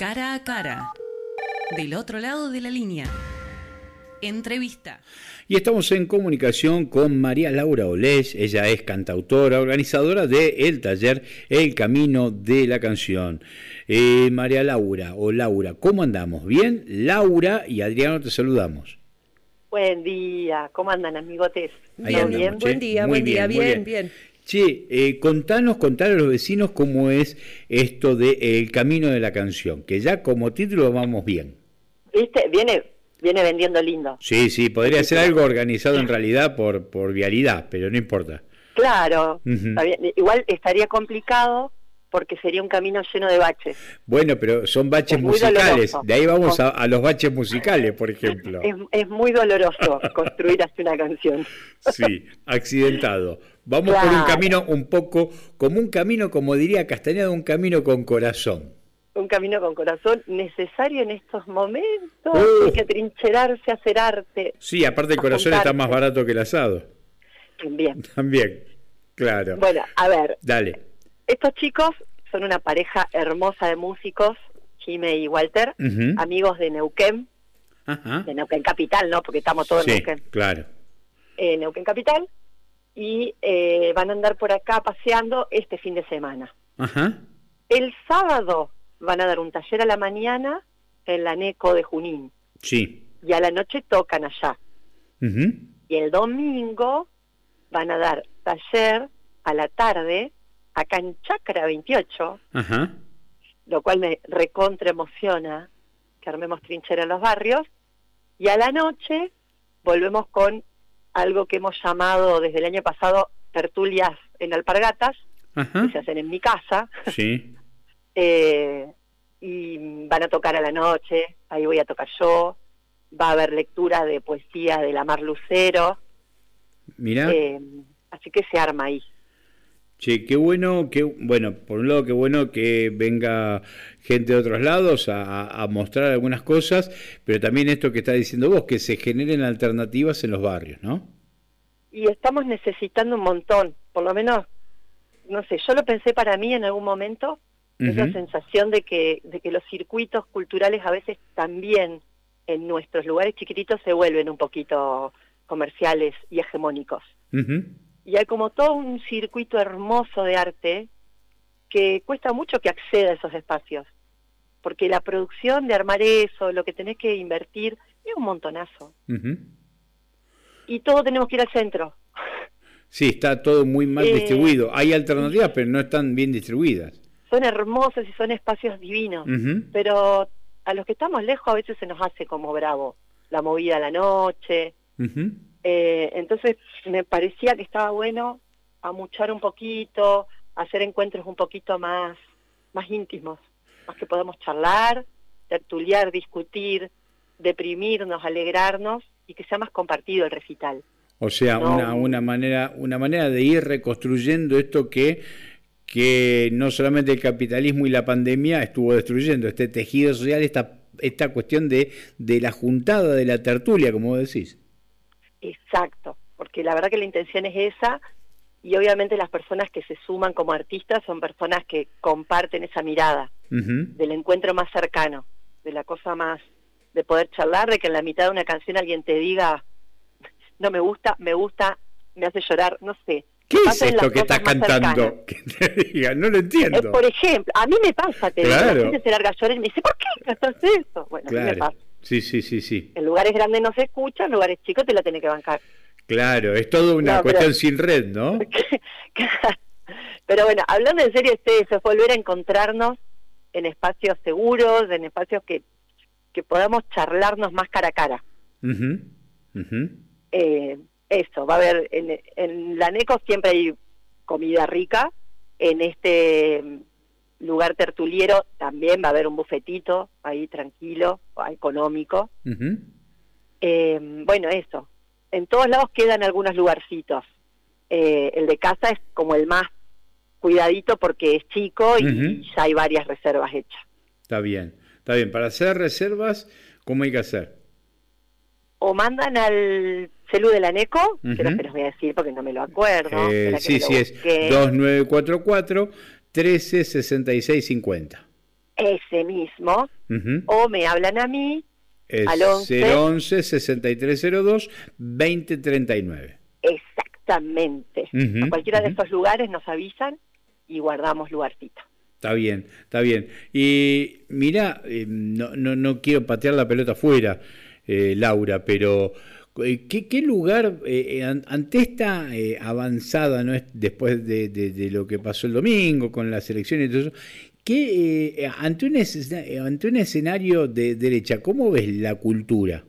Cara a cara. Del otro lado de la línea. Entrevista. Y estamos en comunicación con María Laura Olés. Ella es cantautora, organizadora del taller El Camino de la Canción. María Laura, o Laura, ¿cómo andamos? ¿Bien? Laura y Adriano te saludamos. Buen día, ¿cómo andan, amigotes? Ahí andamos, bien? che. Buen día, Muy buen día, bien. bien. Che, contanos a los vecinos cómo es esto de El Camino de la Canción, que ya como título vamos bien. ¿Viste? Viene vendiendo lindo. Sí, podría ser algo organizado en realidad por vialidad, pero no importa. Claro, Uh-huh. está bien. Igual estaría complicado porque sería un camino lleno de baches. Bueno, pero son baches Es muy musicales, doloroso. de ahí vamos a los baches musicales, por ejemplo. Es muy doloroso construir así una canción. Sí, accidentado. Vamos por un Claro. camino un poco, como diría Castañeda, un camino con corazón. Un camino con corazón necesario en estos momentos. Uh. Hay que trincherarse, hacer arte. Sí, aparte el corazón está Apuntarse. más barato que el asado. También. También, claro. Bueno, a ver, Dale. estos chicos son una pareja hermosa de músicos, Jime y Walter, Ujú. amigos de Neuquén Capital, ¿no? Porque estamos todos en Sí, Neuquén. claro. Neuquén Capital, y van a andar por acá paseando este fin de semana. Ajá. El sábado van a dar un taller a la mañana en la NECO de Junín, Sí. y a la noche tocan allá. Ujú. Y el domingo van a dar taller a la tarde acá en Chacra 28, Ajá. lo cual me recontra emociona que armemos trinchera en los barrios, y a la noche volvemos con algo que hemos llamado desde el año pasado tertulias en alpargatas, Ajá. que se hacen en mi casa, Sí. y van a tocar a la noche, ahí voy a tocar yo, va a haber lectura de poesía de la Mar Lucero, Mira. así que se arma ahí. Che, qué bueno, por un lado qué bueno que venga gente de otros lados a mostrar algunas cosas, pero también esto que está diciendo vos, que se generen alternativas en los barrios, ¿no? Y estamos necesitando un montón, por lo menos, no sé, yo lo pensé para mí en algún momento, esa Ujú. sensación de que los circuitos culturales a veces también en nuestros lugares chiquititos se vuelven un poquito comerciales y hegemónicos. Ujú. Y hay como todo un circuito hermoso de arte que cuesta mucho que acceda a esos espacios, porque la producción de armar eso, lo que tenés que invertir, es un montonazo. Ujú. Y todo tenemos que ir al centro. Sí, está todo muy mal distribuido. Hay alternativas, pero no están bien distribuidas. Son hermosos y son espacios divinos, Ujú. pero a los que estamos lejos a veces se nos hace como bravo la movida a la noche. Ujú. Entonces me parecía que estaba bueno amuchar un poquito, hacer encuentros un poquito más íntimos, más que podamos charlar, tertuliar, discutir, deprimirnos, alegrarnos, y que sea más compartido el recital. O sea, No. una manera de ir reconstruyendo esto que no solamente el capitalismo y la pandemia estuvo destruyendo, este tejido social, esta cuestión de la juntada, de la tertulia, como vos decís. Exacto, porque la verdad que la intención es esa, y obviamente las personas que se suman como artistas son personas que comparten esa mirada Ujú. del encuentro más cercano, de la cosa más, de poder charlar, de que en la mitad de una canción alguien te diga, no me gusta, me hace llorar, no sé. ¿Qué es Pasen las esto que estás cosas más cercanas. cantando? Que te diga, no lo entiendo. Por ejemplo, a mí me pasa, te digo, Claro. la gente se larga a llorar y me dice, ¿por qué cantas eso? Bueno, a mí me Claro. pasa. Sí. En lugares grandes no se escucha, en lugares chicos te la tenés que bancar. Claro, es todo una No, pero- cuestión sin red, ¿no? Pero bueno, hablando en serio, eso es volver a encontrarnos en espacios seguros, en espacios que podamos charlarnos más cara a cara. Ujú. Ujú. Eso, va a haber, en la NECO siempre hay comida rica, en este lugar tertuliero también va a haber un bufetito ahí tranquilo, económico. Ujú. Bueno, eso, en todos lados quedan algunos lugarcitos. El de casa es como el más cuidadito porque es chico y Ujú. ya hay varias reservas hechas. Está bien. Para hacer reservas, ¿cómo hay que hacer? O mandan al celu de la NECO, que Ujú. no se los voy a decir porque no me lo acuerdo. Espera que Sí, me lo es busque. 2944 136650. ese mismo, o me hablan a mí es al 11 011 6302 2039. Exactamente. A cualquiera de estos lugares nos avisan y guardamos lugarcito. Está bien, está bien. Y mira, no quiero patear la pelota afuera, Laura, pero ¿qué lugar, ante esta avanzada, ¿no? Después de lo que pasó el domingo con las elecciones y todo eso, ante un escenario de derecha, ¿cómo ves la cultura?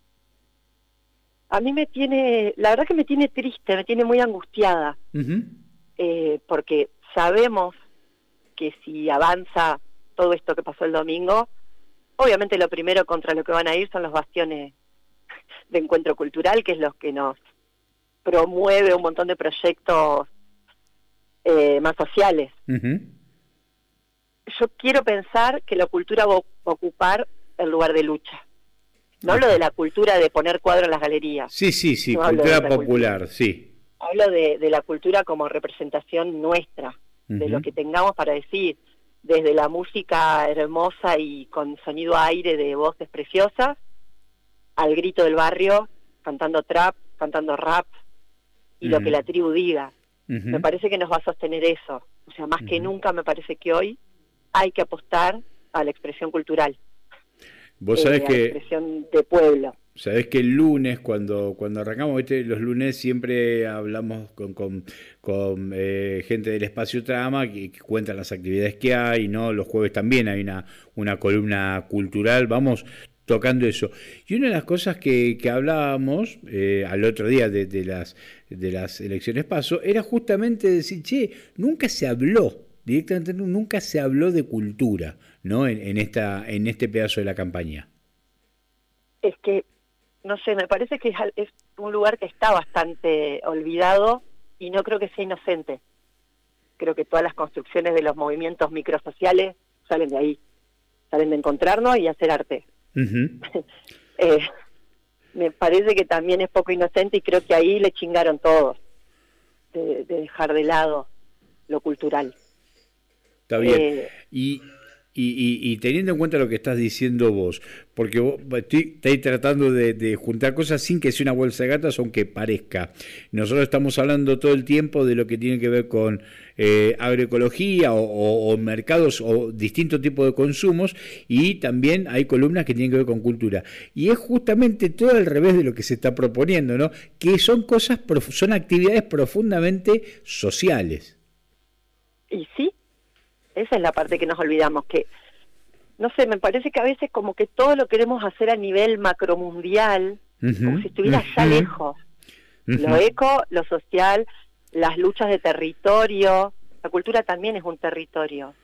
A mí la verdad que me tiene triste, me tiene muy angustiada, porque sabemos que si avanza todo esto que pasó el domingo, obviamente lo primero contra lo que van a ir son los bastiones de encuentro cultural, que es los que nos promueve un montón de proyectos más sociales. Yo quiero pensar que la cultura va a ocupar el lugar de lucha. No hablo de la cultura de poner cuadros en las galerías. Sí, no cultura popular, sí. Hablo de la cultura como representación nuestra, de lo que tengamos para decir, desde la música hermosa y con sonido aire de voces preciosas, al grito del barrio, cantando trap, cantando rap, y lo que la tribu diga. Me parece que nos va a sostener eso. O sea, más que nunca me parece que hoy hay que apostar a la expresión cultural. Vos sabés que... la expresión de pueblo. Sabés que el lunes, cuando arrancamos, ¿viste? Los lunes siempre hablamos con gente del Espacio Trama que cuentan las actividades que hay, ¿no? Los jueves también hay una columna cultural, vamos tocando eso. Y una de las cosas que hablábamos al otro día de las elecciones PASO era justamente decir, nunca se habló, directamente nunca se habló de cultura, ¿no? En este pedazo de la campaña. Es que no sé, me parece que es un lugar que está bastante olvidado y no creo que sea inocente. Creo que todas las construcciones de los movimientos microsociales salen de ahí, salen de encontrarnos y hacer arte. Me parece que también es poco inocente y creo que ahí le chingaron todos, de dejar de lado lo cultural. Está bien. Y teniendo en cuenta lo que estás diciendo vos, porque vos estáis tratando de juntar cosas sin que sea una bolsa de gatas, aunque parezca. Nosotros estamos hablando todo el tiempo de lo que tiene que ver con agroecología o mercados o distintos tipos de consumos, y también hay columnas que tienen que ver con cultura. Y es justamente todo al revés de lo que se está proponiendo, ¿no? Que son son actividades profundamente sociales. Y sí. Esa es la parte que nos olvidamos, que, no sé, me parece que a veces como que todo lo queremos hacer a nivel macromundial, como si estuviera allá lejos. Lo eco, lo social, las luchas de territorio, la cultura también es un territorio.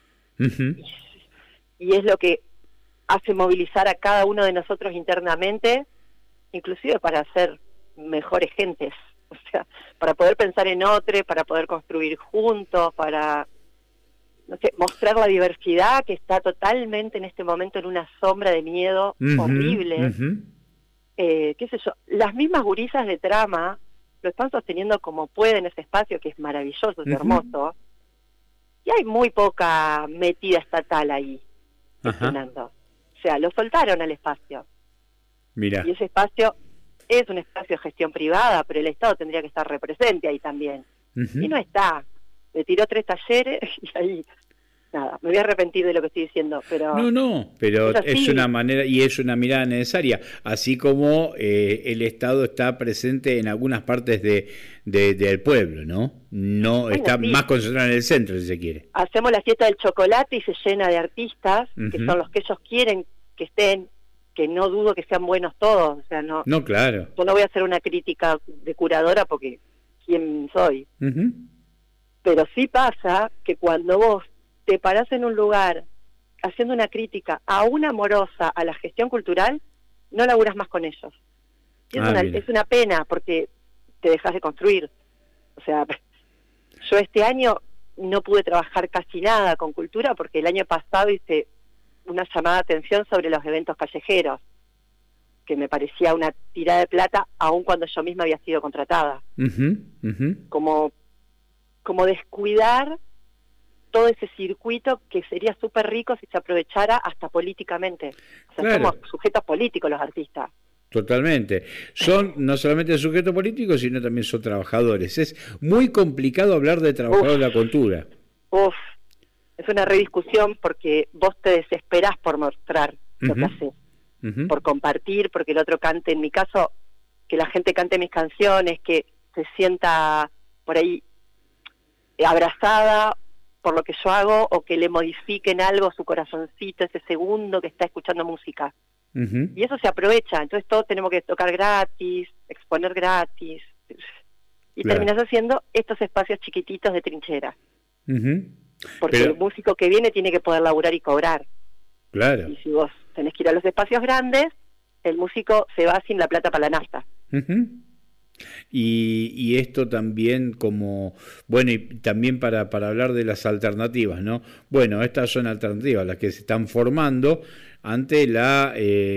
Y es lo que hace movilizar a cada uno de nosotros internamente, inclusive para ser mejores gentes, o sea, para poder pensar en otro, para poder construir juntos, para... no sé, mostrar la diversidad que está totalmente en este momento en una sombra de miedo horrible. Qué sé yo, las mismas gurisas de Trama lo están sosteniendo como pueden ese espacio, que es maravilloso, es hermoso, y hay muy poca metida estatal ahí, gestionando. O sea, lo soltaron al espacio. Mira. Y ese espacio es un espacio de gestión privada, pero el Estado tendría que estar presente ahí también. Y no está. Le tiró 3 talleres y ahí, nada, me voy a arrepentir de lo que estoy diciendo, pero... No, pero es una manera y es una mirada necesaria, así como el Estado está presente en algunas partes del pueblo, ¿no? No bueno, está más concentrado en el centro, si se quiere. Hacemos la fiesta del chocolate y se llena de artistas, que son los que ellos quieren que estén, que no dudo que sean buenos todos, o sea, no... No, claro. Yo no voy a hacer una crítica de curadora porque ¿quién soy? Pero sí pasa que cuando vos te parás en un lugar haciendo una crítica aún amorosa a la gestión cultural, no laburás más con ellos. Y es una pena porque te dejas de construir. O sea, yo este año no pude trabajar casi nada con cultura porque el año pasado hice una llamada de atención sobre los eventos callejeros, que me parecía una tirada de plata aun cuando yo misma había sido contratada. Como descuidar todo ese circuito que sería súper rico si se aprovechara hasta políticamente. O sea, Claro. somos sujetos políticos los artistas. Totalmente. Son no solamente sujetos políticos, sino también son trabajadores. Es muy complicado hablar de trabajadores de la cultura. Uf, es una rediscusión porque vos te desesperás por mostrar lo que haces, por compartir, porque el otro cante. En mi caso, que la gente cante mis canciones, que se sienta por ahí abrazada por lo que yo hago, o que le modifiquen algo su corazoncito ese segundo que está escuchando música. Y eso se aprovecha, entonces todos tenemos que tocar gratis, exponer gratis, y Claro. terminas haciendo estos espacios chiquititos de trinchera. Porque Pero, el músico que viene tiene que poder laburar y cobrar. claro. Y si vos tenés que ir a los espacios grandes, el músico se va sin la plata para la nafta. Y esto también como, bueno, y también para hablar de las alternativas, ¿no? Bueno, estas son alternativas, las que se están formando ante la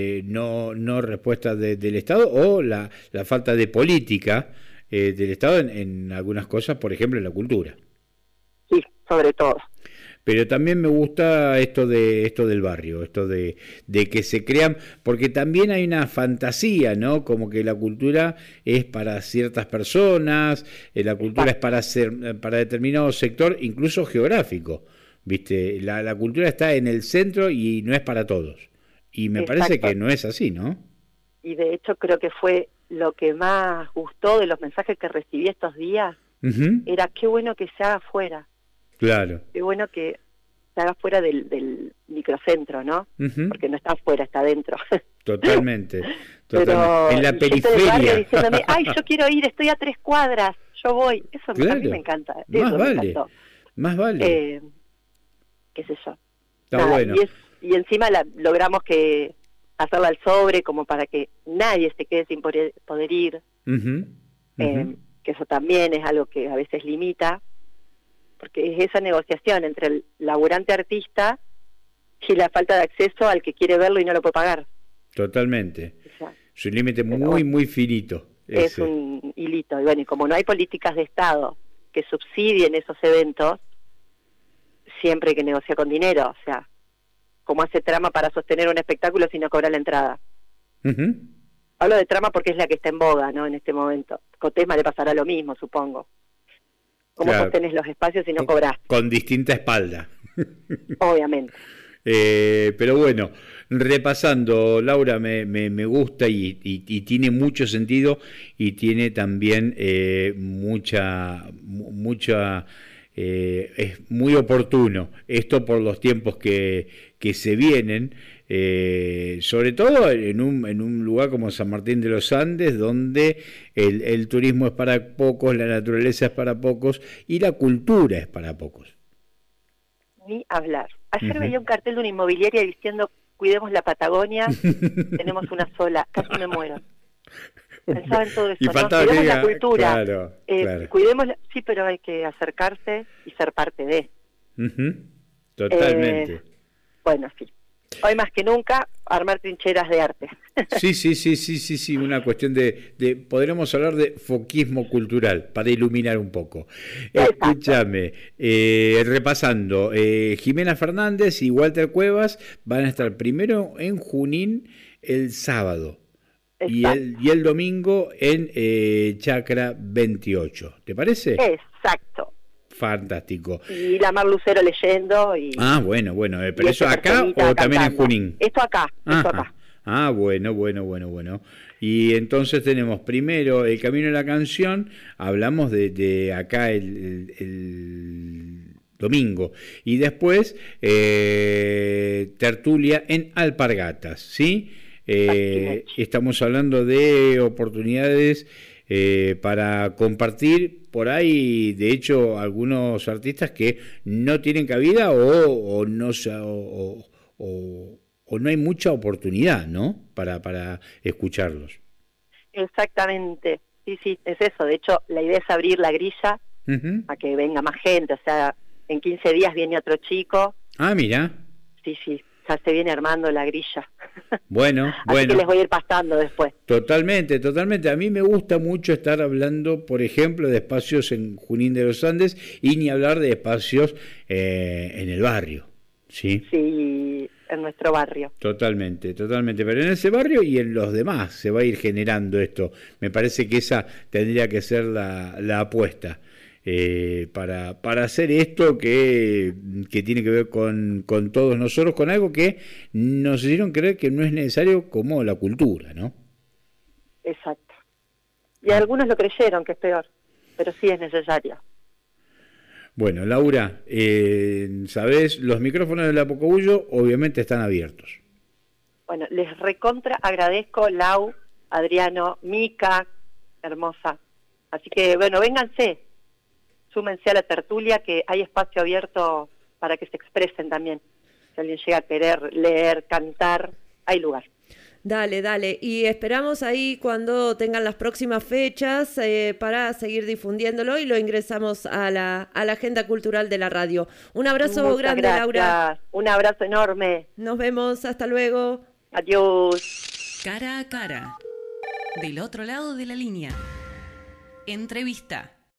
no respuesta del Estado o la falta de política del Estado en algunas cosas, por ejemplo, en la cultura. Sí, sobre todo. Pero también me gusta esto del barrio, esto de que se crean, porque también hay una fantasía, ¿no? Como que la cultura es para ciertas personas, la cultura es para determinado sector, incluso geográfico, ¿viste? La cultura está en el centro y no es para todos. Y me parece que no es así, ¿no? Y de hecho creo que fue lo que más gustó de los mensajes que recibí estos días, era qué bueno que se haga afuera. Claro. Qué bueno que se haga fuera del microcentro, ¿no? Porque no está afuera, está adentro. Totalmente. Pero en la periferia. Diciéndome, ay, yo quiero ir, estoy a 3 cuadras, yo voy. Eso claro. a mí me encanta. Más Eso vale. me encantó. Más vale. Qué sé yo. Está bueno. Y encima logramos que hacerla al sobre, como para que nadie se quede sin poder ir. Que eso también es algo que a veces limita, porque es esa negociación entre el laburante artista y la falta de acceso al que quiere verlo y no lo puede pagar. Totalmente. O sea, es un límite muy finito. Es un hilito. Y bueno, y como no hay políticas de Estado que subsidien esos eventos, siempre hay que negociar con dinero. O sea, como hace Trama para sostener un espectáculo si no cobra la entrada. Hablo de Trama porque es la que está en boga, ¿no? En este momento. Cotesma le pasará lo mismo, supongo. ¿Cómo sostenés los espacios si no cobrás? Con distinta espalda. Obviamente. Pero bueno, repasando, Laura, me gusta y tiene mucho sentido y tiene también mucha es muy oportuno esto por los tiempos que se vienen, sobre todo en un lugar como San Martín de los Andes, donde el turismo es para pocos, la naturaleza es para pocos y la cultura es para pocos. Ni hablar. Ayer veía un cartel de una inmobiliaria diciendo cuidemos la Patagonia, tenemos una sola, casi me muero. Pensaba en todo eso, y ¿no? faltaba Cuidemos que la cultura, claro. cuidemos sí, pero hay que acercarse y ser parte de. Totalmente. Bueno, sí. Hoy más que nunca, armar trincheras de arte. Sí, una cuestión de podremos hablar de foquismo cultural, para iluminar un poco. Escúchame, repasando, Jimena Fernández y Walter Cuevas van a estar primero en Junín el sábado y el domingo en Chacra 28, ¿te parece? Exacto. Fantástico. Y la Mar Lucero leyendo. Bueno, pero eso acá o también en Junín. Esto acá. Bueno. Y entonces tenemos primero El Camino de la Canción, hablamos de acá el domingo, y después tertulia en Alpargatas, ¿sí? Estamos hablando de oportunidades para compartir por ahí, de hecho, algunos artistas que no tienen cabida o no hay mucha oportunidad, ¿no? Para escucharlos. Exactamente, sí, es eso. De hecho, la idea es abrir la grilla a que venga más gente. O sea, en 15 días viene otro chico. Mira. Sí, ya se viene armando la grilla. Bueno, Así que les voy a ir pasando después. Totalmente, totalmente. A mí me gusta mucho estar hablando, por ejemplo, de espacios en Junín de los Andes y ni hablar de espacios en el barrio, ¿sí? Sí, en nuestro barrio. Totalmente, totalmente. Pero en ese barrio y en los demás se va a ir generando esto. Me parece que esa tendría que ser la apuesta. Para hacer esto que tiene que ver con todos nosotros, con algo que nos hicieron creer que no es necesario, como la cultura, ¿no? Exacto. Y algunos lo creyeron, que es peor, pero sí es necesario. Bueno, Laura, ¿sabés? Los micrófonos del Apocobullo obviamente están abiertos. Bueno, les recontra agradezco, Lau, Adriano, Mica, hermosa. Así que, bueno, vénganse. Súmense a la tertulia, que hay espacio abierto para que se expresen también. Si alguien llega a querer leer, cantar, hay lugar. Dale, dale. Y esperamos ahí cuando tengan las próximas fechas para seguir difundiéndolo y lo ingresamos a la agenda cultural de la radio. Un abrazo Muchas grande, gracias. Laura. Un abrazo enorme. Nos vemos. Hasta luego. Adiós. Cara a cara. Del otro lado de la línea. Entrevista.